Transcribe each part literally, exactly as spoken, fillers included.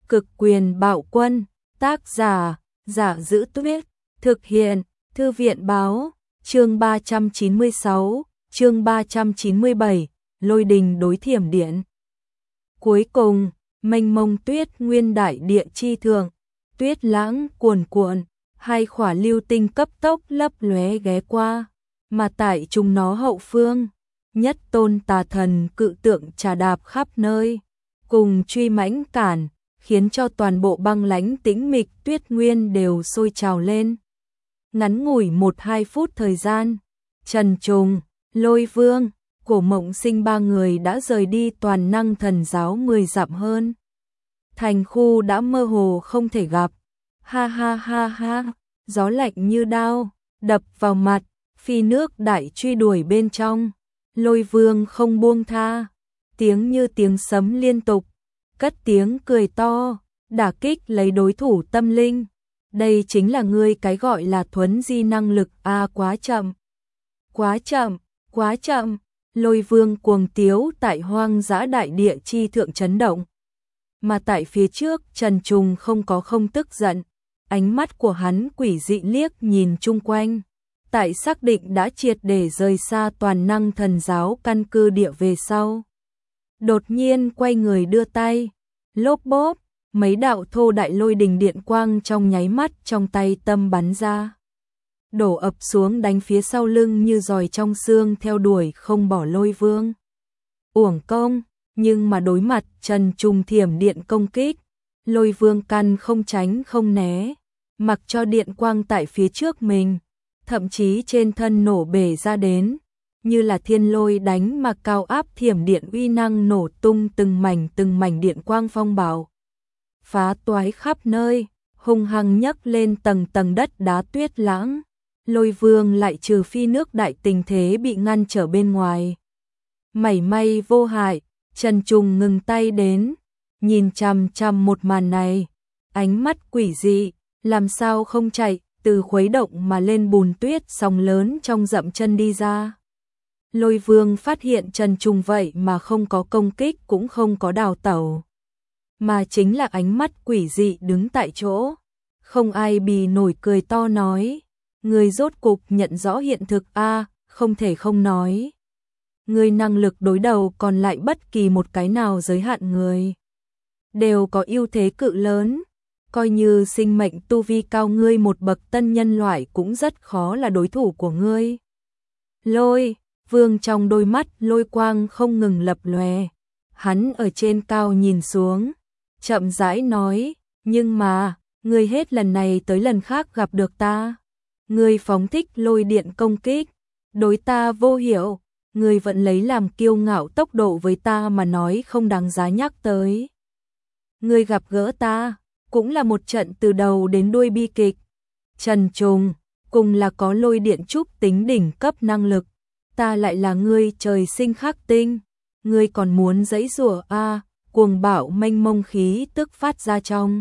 Cực quyền bạo quân, tác giả, Giả Giữ Tuyết, thực hiện, Thư viện báo, chương ba trăm chín mươi sáu, chương ba trăm chín mươi bảy, Lôi đình đối thiểm điện. Cuối cùng, mênh mông tuyết nguyên đại địa chi thượng, tuyết lãng cuồn cuộn, hai khỏa lưu tinh cấp tốc lấp lóe ghé qua, mà tại chúng nó hậu phương, nhất tôn tà thần cự tượng trà đạp khắp nơi, cùng truy mãnh cản, khiến cho toàn bộ băng lãnh tĩnh mịch tuyết nguyên đều sôi trào lên. Ngắn ngủi một hai phút thời gian, Trần Trùng, Lôi Vương, Cổ Mộng Sinh ba người đã rời đi toàn năng thần giáo mười dặm hơn. Thành khu đã mơ hồ không thể gặp. Ha ha ha ha, gió lạnh như đao, đập vào mặt, phi nước đại truy đuổi bên trong. Lôi Vương không buông tha, tiếng như tiếng sấm liên tục, cất tiếng cười to, đả kích lấy đối thủ tâm linh. Đây chính là ngươi cái gọi là thuấn di năng lực a à, quá chậm. Quá chậm, quá chậm. Lôi Vương cuồng tiếu tại hoang dã đại địa chi thượng chấn động. Mà tại phía trước Trần Trùng không có không tức giận, ánh mắt của hắn quỷ dị liếc nhìn chung quanh. Tại xác định đã triệt để rời xa toàn năng thần giáo căn cứ địa về sau. Đột nhiên quay người đưa tay, lốp bốp, mấy đạo thô đại lôi đình điện quang trong nháy mắt trong tay tâm bắn ra. Đổ ập xuống đánh phía sau lưng như giòi trong xương theo đuổi không bỏ Lôi Vương. Uổng công, nhưng mà đối mặt Trần Trùng thiểm điện công kích, Lôi Vương căn không tránh không né, mặc cho điện quang tại phía trước mình, thậm chí trên thân nổ bể ra đến, như là thiên lôi đánh mà cao áp thiểm điện uy năng nổ tung từng mảnh từng mảnh điện quang phong bạo. Phá toái khắp nơi, hung hăng nhấc lên tầng tầng đất đá tuyết lãng. Lôi Vương lại trừ phi nước đại tình thế bị ngăn trở bên ngoài. Mảy may vô hại, Trần Trùng ngừng tay đến, nhìn chằm chằm một màn này, ánh mắt quỷ dị, làm sao không chạy, từ khuấy động mà lên bùn tuyết sóng lớn trong dậm chân đi ra. Lôi Vương phát hiện Trần Trùng vậy mà không có công kích cũng không có đào tẩu, mà chính là ánh mắt quỷ dị đứng tại chỗ. Không ai bì nổi cười to nói, người rốt cục nhận rõ hiện thực a à, không thể không nói. Người năng lực đối đầu còn lại bất kỳ một cái nào giới hạn người, đều có ưu thế cự lớn. Coi như sinh mệnh tu vi cao ngươi một bậc tân nhân loại cũng rất khó là đối thủ của ngươi. Lôi Vương trong đôi mắt lôi quang không ngừng lập lòe, hắn ở trên cao nhìn xuống, chậm rãi nói, nhưng mà, ngươi hết lần này tới lần khác gặp được ta. Ngươi phóng thích lôi điện công kích, đối ta vô hiểu, ngươi vẫn lấy làm kiêu ngạo tốc độ với ta mà nói không đáng giá nhắc tới. Ngươi gặp gỡ ta, cũng là một trận từ đầu đến đuôi bi kịch. Trần Trùng, cùng là có lôi điện trúc tính đỉnh cấp năng lực, ta lại là ngươi trời sinh khắc tinh, ngươi còn muốn giãy giụa a à, cuồng bạo mênh mông khí tức phát ra trong.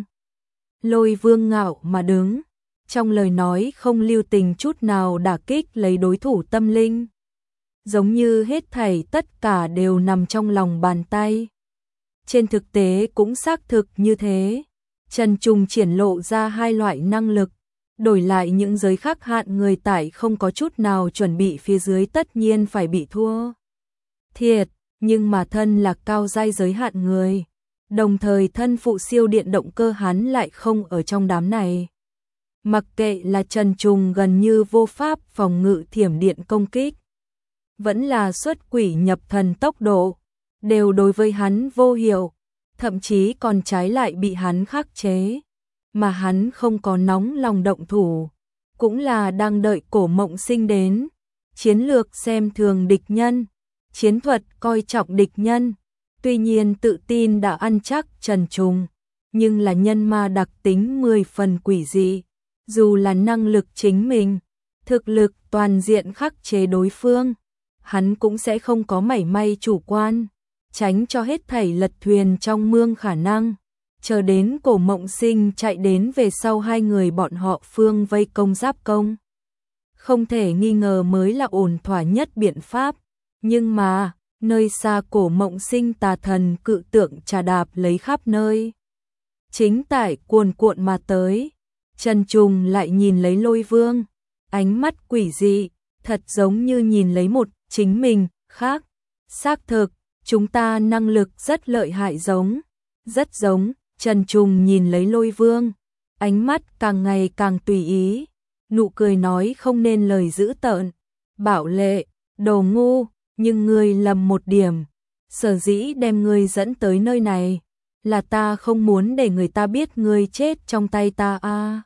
Lôi Vương ngạo mà đứng, trong lời nói không lưu tình chút nào đả kích lấy đối thủ tâm linh. Giống như hết thảy tất cả đều nằm trong lòng bàn tay. Trên thực tế cũng xác thực như thế. Trần Trùng triển lộ ra hai loại năng lực, đổi lại những giới khắc hạn người tại không có chút nào chuẩn bị phía dưới tất nhiên phải bị thua thiệt, nhưng mà thân là cao giai giới hạn người, đồng thời thân phụ siêu điện động cơ hắn lại không ở trong đám này. Mặc kệ là Trần Trùng gần như vô pháp phòng ngự thiểm điện công kích, vẫn là xuất quỷ nhập thần tốc độ, đều đối với hắn vô hiệu, thậm chí còn trái lại bị hắn khắc chế, mà hắn không có nóng lòng động thủ, cũng là đang đợi Cổ Mộng Sinh đến. Chiến lược xem thường địch nhân, chiến thuật coi trọng địch nhân, tuy nhiên tự tin đã ăn chắc Trần Trùng, nhưng là nhân ma đặc tính mười phần quỷ dị, dù là năng lực chính mình, thực lực toàn diện khắc chế đối phương, hắn cũng sẽ không có mảy may chủ quan, tránh cho hết thảy lật thuyền trong mương khả năng, chờ đến Cổ Mộng Sinh chạy đến về sau hai người bọn họ phương vây công giáp công. Không thể nghi ngờ mới là ổn thỏa nhất biện pháp, nhưng mà, nơi xa Cổ Mộng Sinh tà thần cự tượng trà đạp lấy khắp nơi. Chính tại cuồn cuộn mà tới, Trần Trùng lại nhìn lấy Lôi Vương, ánh mắt quỷ dị, thật giống như nhìn lấy một chính mình khác. Xác thực, chúng ta năng lực rất lợi hại giống, rất giống. Trần Trùng nhìn lấy Lôi Vương, ánh mắt càng ngày càng tùy ý, nụ cười nói không nên lời dữ tợn. Bảo Lệ, đồ ngu, nhưng ngươi lầm một điểm. Sở dĩ đem ngươi dẫn tới nơi này, là ta không muốn để người ta biết ngươi chết trong tay ta a. À.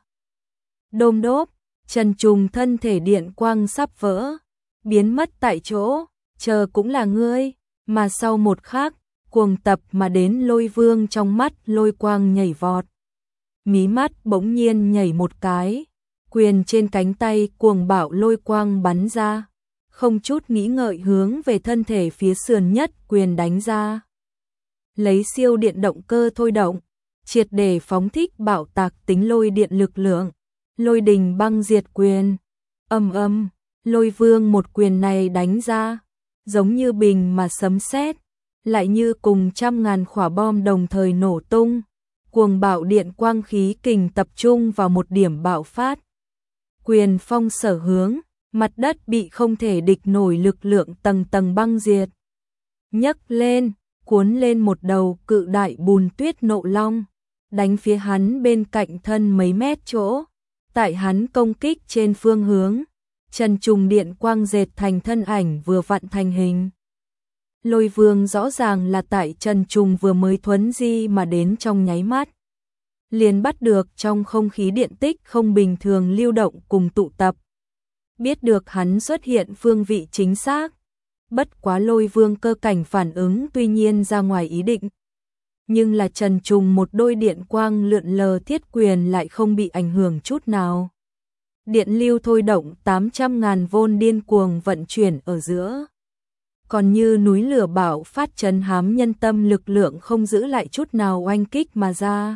Đôm đốp, Trần Trùng thân thể điện quang sắp vỡ, biến mất tại chỗ, chờ cũng là ngươi, mà sau một khắc, cuồng tập mà đến Lôi Vương trong mắt lôi quang nhảy vọt. Mí mắt bỗng nhiên nhảy một cái, quyền trên cánh tay cuồng bạo lôi quang bắn ra, không chút nghĩ ngợi hướng về thân thể phía sườn nhất quyền đánh ra. Lấy siêu điện động cơ thôi động, triệt để phóng thích bạo tạc tính lôi điện lực lượng, lôi đình băng diệt quyền. Âm âm, Lôi Vương một quyền này đánh ra, giống như bình mà sấm sét, lại như cùng trăm ngàn quả bom đồng thời nổ tung, cuồng bạo điện quang khí kình tập trung vào một điểm bạo phát. Quyền phong sở hướng, mặt đất bị không thể địch nổi lực lượng tầng tầng băng diệt. Nhấc lên, cuốn lên một đầu cự đại bùn tuyết nộ long, đánh phía hắn bên cạnh thân mấy mét chỗ. Tại hắn công kích trên phương hướng, Trần Trùng điện quang dệt thành thân ảnh vừa vặn thành hình. Lôi Vương rõ ràng là tại Trần Trùng vừa mới thuấn di mà đến trong nháy mắt, liền bắt được trong không khí điện tích không bình thường lưu động cùng tụ tập. Biết được hắn xuất hiện phương vị chính xác, bất quá Lôi Vương cơ cảnh phản ứng tuy nhiên ra ngoài ý định. Nhưng là Trần Trùng một đôi điện quang lượn lờ thiết quyền lại không bị ảnh hưởng chút nào. Điện lưu thôi động tám trăm ngàn vôn điên cuồng vận chuyển ở giữa. Còn như núi lửa bạo phát trấn hám nhân tâm lực lượng không giữ lại chút nào oanh kích mà ra.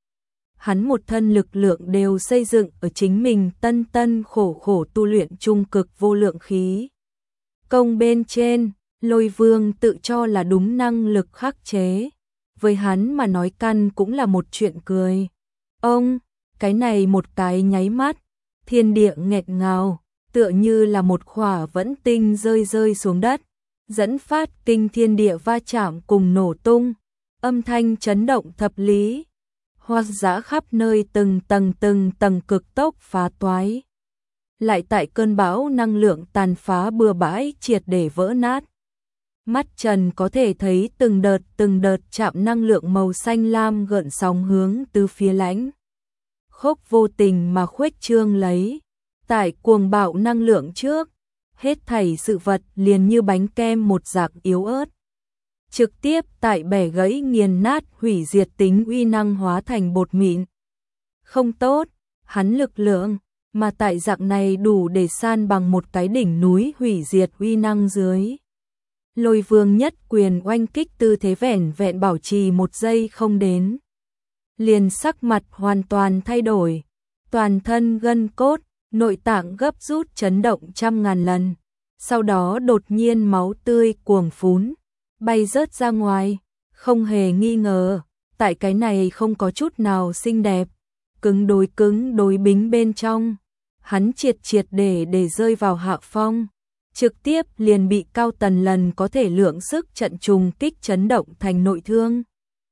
Hắn một thân lực lượng đều xây dựng ở chính mình tân tân khổ khổ tu luyện trung cực vô lượng khí. Công bên trên, Lôi Vương tự cho là đúng năng lực khắc chế. Với hắn mà nói căn cũng là một chuyện cười. Ông, cái này một cái nháy mắt, thiên địa nghẹt ngào, tựa như là một khỏa vẫn tinh rơi rơi xuống đất, dẫn phát kinh thiên địa va chạm cùng nổ tung, âm thanh chấn động thập lý, hoa dã khắp nơi từng tầng từng tầng cực tốc phá toái. Lại tại cơn bão năng lượng tàn phá bừa bãi triệt để vỡ nát. Mắt Trần có thể thấy từng đợt từng đợt chạm năng lượng màu xanh lam gợn sóng hướng từ phía lãnh khốc vô tình mà khuếch trương lấy. Tại cuồng bạo năng lượng trước, hết thảy sự vật liền như bánh kem một dạng yếu ớt, trực tiếp tại bẻ gãy nghiền nát hủy diệt tính uy năng hóa thành bột mịn. Không tốt, hắn lực lượng, mà tại dạng này đủ để san bằng một cái đỉnh núi hủy diệt uy năng dưới. Lôi Vương nhất quyền oanh kích tư thế vẻn vẹn bảo trì một giây không đến. Liền sắc mặt hoàn toàn thay đổi, toàn thân gân cốt, nội tạng gấp rút chấn động trăm ngàn lần. Sau đó đột nhiên máu tươi cuồng phún, bay rớt ra ngoài, không hề nghi ngờ, tại cái này không có chút nào xinh đẹp, cứng đối cứng đối bính bên trong, hắn triệt triệt để để rơi vào hạ phong, trực tiếp liền bị Cao Tần lần có thể lượng sức trận trùng kích chấn động thành nội thương.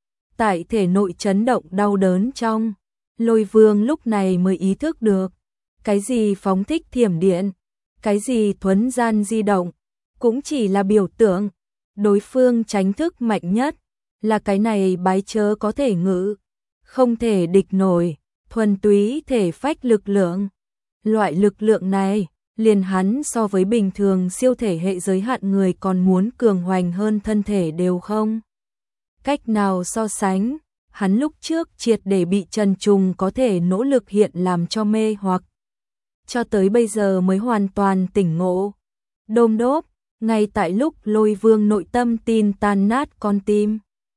Tại thể nội chấn động đau đớn trong, Lôi Vương lúc này mới ý thức được, cái gì phóng thích thiểm điện, cái gì thuấn gian di động, cũng chỉ là biểu tượng. Đối phương tránh thức mạnh nhất, là cái này bái chớ có thể ngự, không thể địch nổi, thuần túy thể phách lực lượng. Loại lực lượng này, liền hắn so với bình thường siêu thể hệ giới hạn người còn muốn cường hoành hơn thân thể đều không cách nào so sánh. Hắn lúc trước triệt để bị Trần Trùng có thể nỗ lực hiện làm cho mê hoặc, cho tới bây giờ mới hoàn toàn tỉnh ngộ. Đôm đốp, ngay tại lúc Lôi Vương nội tâm tin tan nát con tim,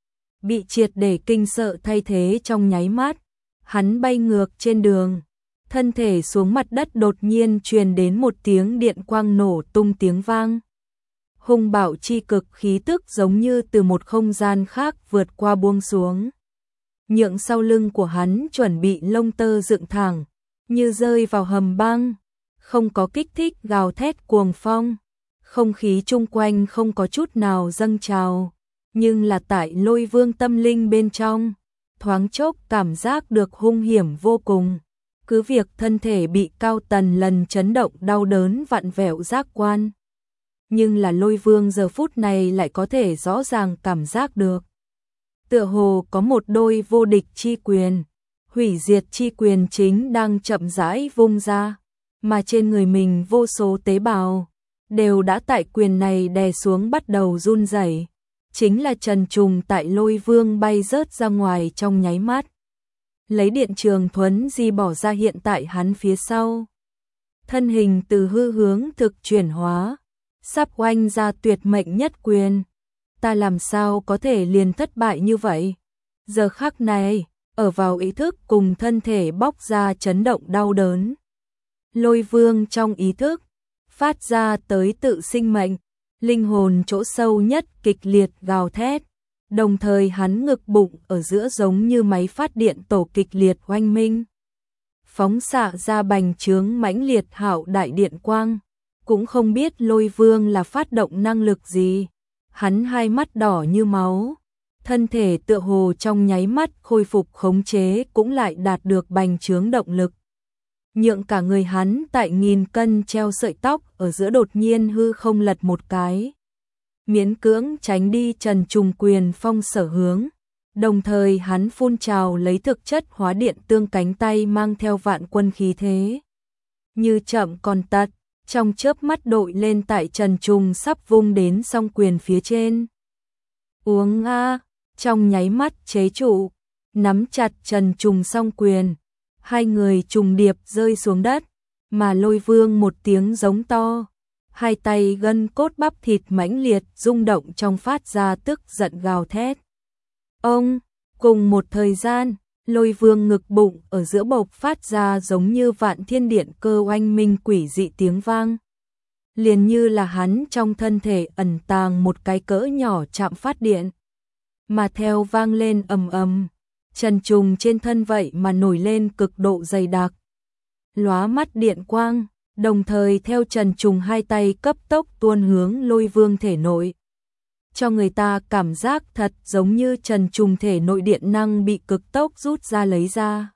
bị triệt để kinh sợ thay thế trong nháy mắt, hắn bay ngược trên đường, thân thể xuống mặt đất đột nhiên truyền đến một tiếng điện quang nổ tung tiếng vang. Hung bạo chi cực khí tức giống như từ một không gian khác vượt qua buông xuống. nhượng sau lưng của hắn chuẩn bị lông tơ dựng thẳng, như rơi vào hầm băng, không có kích thích gào thét cuồng phong, không khí chung quanh không có chút nào dâng trào, nhưng là tại Lôi Vương tâm linh bên trong, thoáng chốc cảm giác được hung hiểm vô cùng. Cứ việc thân thể bị Cao Tần lần chấn động đau đớn vặn vẹo giác quan, nhưng là Lôi Vương giờ phút này lại có thể rõ ràng cảm giác được. Tựa hồ có một đôi vô địch chi quyền, hủy diệt chi quyền chính đang chậm rãi vung ra, mà trên người mình vô số tế bào đều đã tại quyền này đè xuống bắt đầu run rẩy. Chính là Trần Trùng tại Lôi Vương bay rớt ra ngoài trong nháy mắt, lấy điện trường thuấn di bỏ ra hiện tại hắn phía sau. Thân hình từ hư hướng thực chuyển hóa, sắp oanh ra tuyệt mệnh nhất quyền. Ta làm sao có thể liền thất bại như vậy? Giờ khắc này, ở vào ý thức cùng thân thể bóc ra chấn động đau đớn. Lôi Vương trong ý thức, phát ra tới tự sinh mệnh, linh hồn chỗ sâu nhất kịch liệt gào thét. Đồng thời hắn ngực bụng ở giữa giống như máy phát điện tổ kịch liệt oanh minh. Phóng xạ ra bành trướng mãnh liệt hạo đại điện quang. Cũng không biết Lôi Vương là phát động năng lực gì. Hắn hai mắt đỏ như máu. Thân thể tựa hồ trong nháy mắt khôi phục khống chế cũng lại đạt được bành trướng động lực. Nhượng cả người hắn tại nghìn cân treo sợi tóc ở giữa đột nhiên hư không lật một cái. Miễn cưỡng tránh đi Trần Trùng quyền phong sở hướng. Đồng thời hắn phun trào lấy thực chất hóa điện tương cánh tay mang theo vạn quân khí thế. Như chậm còn tật, trong chớp mắt đội lên tại Trần Trùng sắp vung đến song quyền phía trên. Uống a, trong nháy mắt chế trụ, nắm chặt Trần Trùng song quyền. Hai người trùng điệp rơi xuống đất, mà Lôi Vương một tiếng giống to. Hai tay gân cốt bắp thịt mãnh liệt rung động trong phát ra tức giận gào thét. Ông, cùng một thời gian, Lôi Vương ngực bụng ở giữa bộc phát ra giống như vạn thiên điện cơ oanh minh quỷ dị tiếng vang. Liền như là hắn trong thân thể ẩn tàng một cái cỡ nhỏ chạm phát điện. Mà theo vang lên ầm ầm, Trần Trùng trên thân vậy mà nổi lên cực độ dày đặc. Lóa mắt điện quang. Đồng thời theo Trần Trùng hai tay cấp tốc tuôn hướng Lôi Vương thể nội. Cho người ta cảm giác thật giống như Trần Trùng thể nội điện năng bị cực tốc rút ra lấy ra.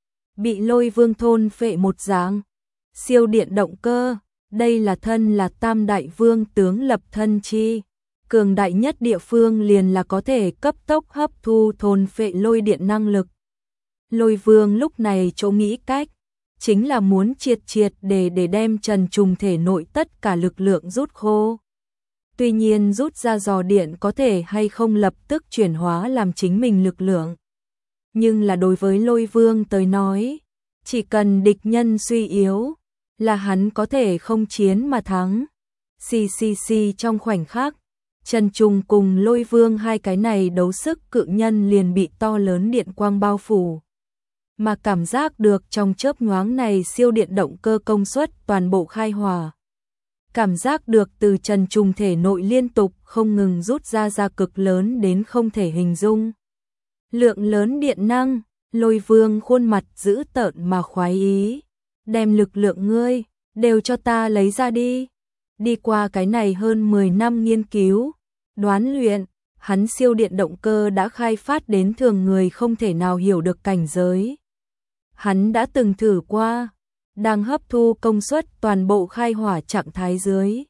Bị Lôi Vương thôn phệ một dạng. Siêu điện động cơ, đây là thân là tam đại vương tướng lập thân chi. Cường đại nhất địa phương liền là có thể cấp tốc hấp thu thôn phệ lôi điện năng lực. Lôi Vương lúc này chỗ nghĩ cách. Chính là muốn triệt triệt để để đem Trần Trùng thể nội tất cả lực lượng rút khô. Tuy nhiên rút ra dò điện có thể hay không lập tức chuyển hóa làm chính mình lực lượng. Nhưng là đối với Lôi Vương tới nói, chỉ cần địch nhân suy yếu, là hắn có thể không chiến mà thắng. Xì xì xì trong khoảnh khắc, Trần Trùng cùng Lôi Vương hai cái này đấu sức cự nhân liền bị to lớn điện quang bao phủ. Mà cảm giác được trong chớp nhoáng này siêu điện động cơ công suất toàn bộ khai hỏa. Cảm giác được từ Trần Trùng thể nội liên tục không ngừng rút ra ra cực lớn đến không thể hình dung. Lượng lớn điện năng, Lôi Vương khuôn mặt dữ tợn mà khoái ý. Đem lực lượng ngươi, đều cho ta lấy ra đi. Đi qua cái này hơn mười năm nghiên cứu, đoán luyện, hắn siêu điện động cơ đã khai phát đến thường người không thể nào hiểu được cảnh giới. Hắn đã từng thử qua, đang hấp thu công suất toàn bộ khai hỏa trạng thái dưới.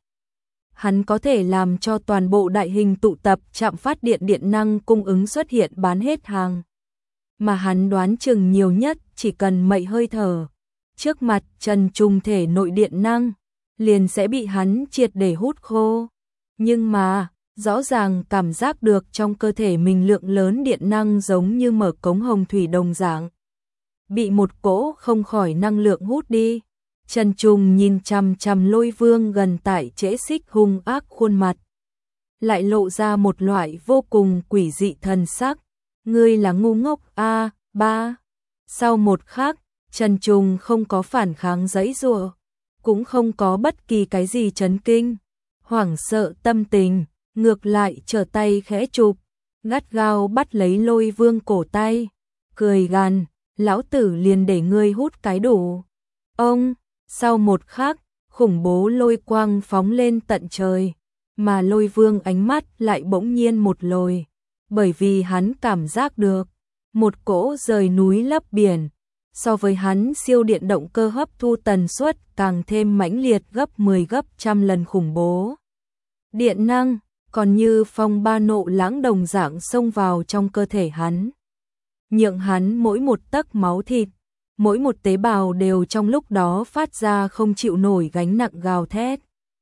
Hắn có thể làm cho toàn bộ đại hình tụ tập trạm phát điện điện năng cung ứng xuất hiện bán hết hàng. Mà hắn đoán chừng nhiều nhất chỉ cần mậy hơi thở. Trước mặt Trần Trùng thể nội điện năng, liền sẽ bị hắn triệt để hút khô. Nhưng mà, rõ ràng cảm giác được trong cơ thể mình lượng lớn điện năng giống như mở cống hồng thủy đồng dạng. Bị một cỗ không khỏi năng lượng hút đi. Trần Trùng nhìn chằm chằm Lôi Vương gần tại trễ xích hung ác khuôn mặt. Lại lộ ra một loại vô cùng quỷ dị thần sắc. Ngươi là ngu ngốc a ba. Sau một khắc, Trần Trùng không có phản kháng giãy giụa, cũng không có bất kỳ cái gì chấn kinh, hoảng sợ tâm tình, ngược lại trở tay khẽ chụp, gắt gao bắt lấy Lôi Vương cổ tay. cười gằn, lão tử liền để ngươi hút cái đủ. Ông, sau một khắc, khủng bố lôi quang phóng lên tận trời, mà Lôi Vương ánh mắt lại bỗng nhiên một lồi, bởi vì hắn cảm giác được một cỗ rời núi lấp biển, so với hắn siêu điện động cơ hấp thu tần suất càng thêm mãnh liệt gấp mười gấp trăm lần khủng bố. Điện năng, còn như phong ba nộ lãng đồng dạng xông vào trong cơ thể hắn. Nhượng hắn mỗi một tấc máu thịt, mỗi một tế bào đều trong lúc đó phát ra không chịu nổi gánh nặng gào thét.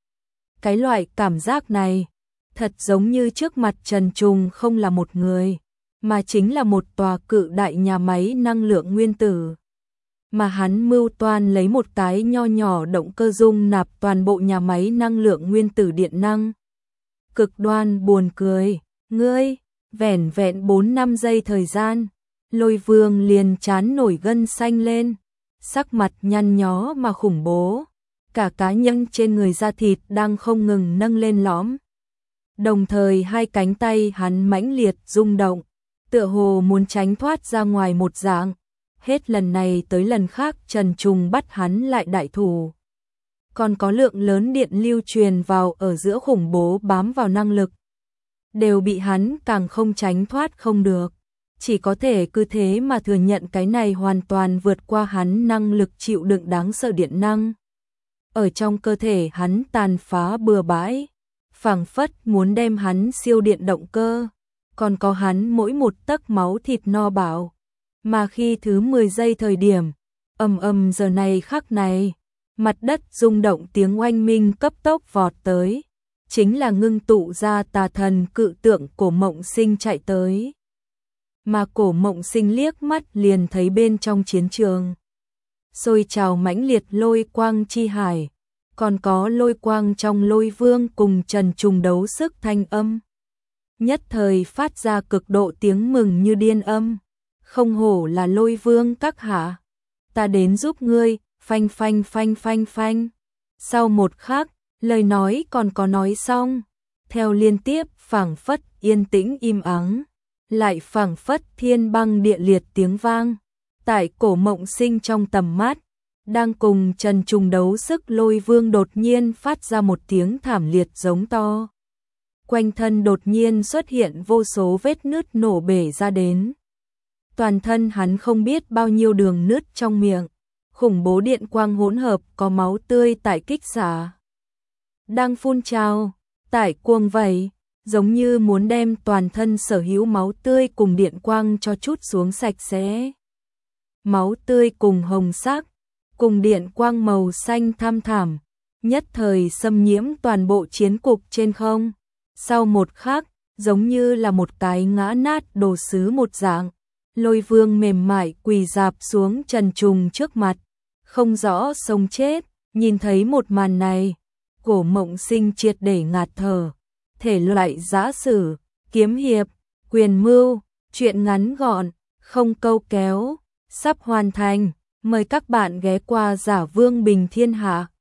Cái loại cảm giác này, thật giống như trước mặt Trần Trùng không là một người, mà chính là một tòa cự đại nhà máy năng lượng nguyên tử. Mà hắn mưu toan lấy một cái nho nhỏ động cơ dung nạp toàn bộ nhà máy năng lượng nguyên tử điện năng. Cực đoan buồn cười, ngươi, vẻn vẹn bốn năm giây thời gian, Lôi Vương liền chán nổi gân xanh lên, sắc mặt nhăn nhó mà khủng bố, cả cá nhân trên người da thịt đang không ngừng nâng lên lõm. Đồng thời hai cánh tay hắn mãnh liệt rung động, tựa hồ muốn tránh thoát ra ngoài một dạng. Hết lần này tới lần khác Trần Trùng bắt hắn lại đại thủ. Còn có lượng lớn điện lưu truyền vào ở giữa khủng bố bám vào năng lực. Đều bị hắn càng không tránh thoát không được. Chỉ có thể cứ thế mà thừa nhận cái này hoàn toàn vượt qua hắn năng lực chịu đựng đáng sợ điện năng. Ở trong cơ thể hắn tàn phá bừa bãi, phảng phất muốn đem hắn siêu điện động cơ. Còn có hắn mỗi một tấc máu thịt no bạo. Mà khi thứ mười giây thời điểm, ầm ầm giờ này khắc này, mặt đất rung động tiếng oanh minh cấp tốc vọt tới, chính là ngưng tụ ra tà thần cự tượng Cổ Mộng Sinh chạy tới. Mà Cổ Mộng Sinh liếc mắt liền thấy bên trong chiến trường sôi trào mãnh liệt lôi quang chi hải, còn có lôi quang trong Lôi Vương cùng Trần Trùng đấu sức thanh âm. Nhất thời phát ra cực độ tiếng mừng như điên âm. Không hổ là Lôi Vương các hạ, ta đến giúp ngươi, phanh phanh phanh phanh phanh. Sau một khắc, lời nói còn có nói xong, theo liên tiếp phảng phất yên tĩnh im ắng, lại phảng phất thiên băng địa liệt tiếng vang. Tại Cổ Mộng Sinh trong tầm mắt, đang cùng Trần Trùng đấu sức Lôi Vương đột nhiên phát ra một tiếng thảm liệt giống to. Quanh thân đột nhiên xuất hiện vô số vết nứt nổ bể ra đến. Toàn thân hắn không biết bao nhiêu đường nứt trong miệng, khủng bố điện quang hỗn hợp có máu tươi tại kích xả. Đang phun trào, tại cuồng vẩy, giống như muốn đem toàn thân sở hữu máu tươi cùng điện quang cho chút xuống sạch sẽ. Máu tươi cùng hồng sắc, cùng điện quang màu xanh thăm thẳm, nhất thời xâm nhiễm toàn bộ chiến cục trên không. Sau một khắc, giống như là một cái ngã nát đồ sứ một dạng. Lôi Vương mềm mại quỳ dạp xuống Trần Trùng trước mặt, không rõ sống chết, nhìn thấy một màn này, Cổ Mộng Sinh triệt để ngạt thở, thể loại giã sử, kiếm hiệp, quyền mưu, truyện ngắn gọn, không câu kéo, sắp hoàn thành, mời các bạn ghé qua Giả Vương Bình Thiên Hạ.